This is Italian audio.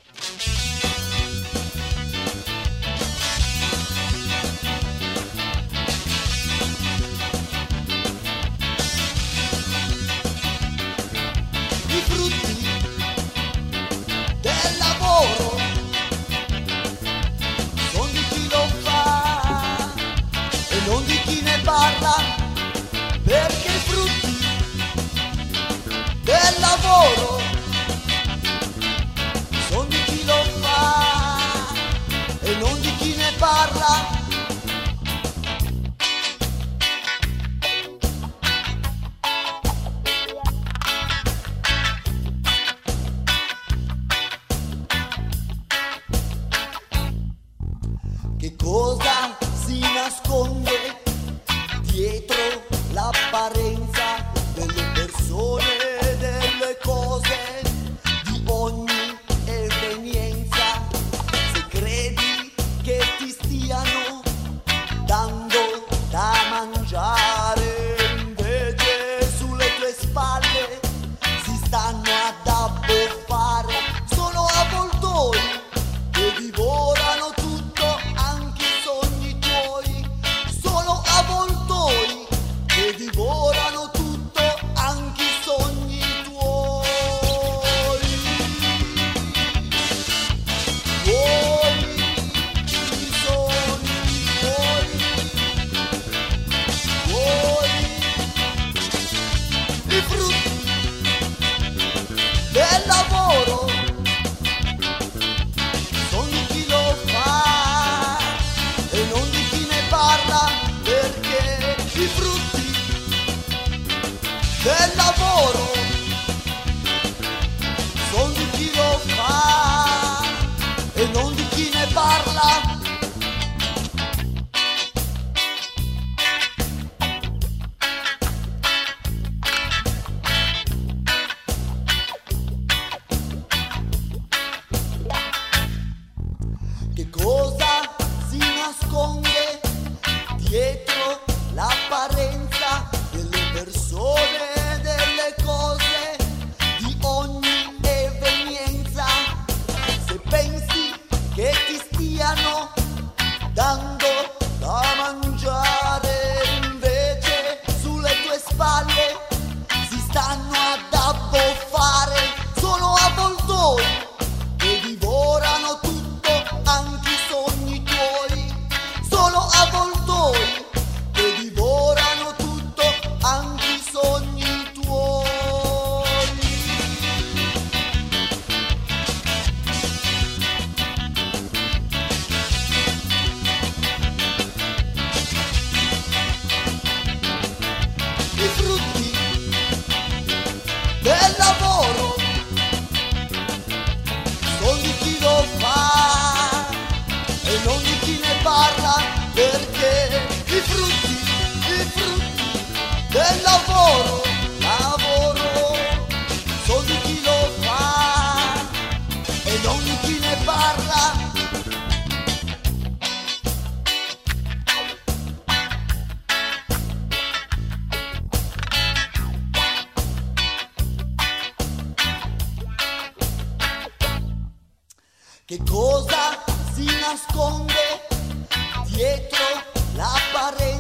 I frutti del lavoro sono di chi lo fa e non di chi ne parla, perché i frutti del lavoro sono di chi lo fa e non di chi ne parla. Che cosa si nasconde dietro l'apparenza delle persone, delle cose, di ogni evenienza? Se credi che ti stiano dando da mangiare, invece sulle tue spalle si stanno ad abboffare. Sono avvoltoi che divorano tutto, anche i sogni tuoi. Sono avvoltoi che divorano tutto, anche i sogni tuoi. I sogni tuoi. I frutti del lavoro sono di chi lo fa e non di chi ne parla, perché i frutti del lavoro sono di chi lo fa e non di chi ne parla. Che cosa si nasconde dietro l'apparenza delle persone, delle cose, di ogni evenienza? Se pensi che ti stiano dando da mangiare, invece sulle tue spalle si stanno ad abboffare. Sono avvoltoi che divorano tutto, anche i sogni tuoi. Sono avvoltoi che divorano tutto, anche i sogni tuoi. I frutti del lavoro sono di chi lo fa e non di chi ne parla, perché i frutti del lavoro sono di chi lo fa e non di chi ne parla. Che cosa si nasconde dietro l'apparenza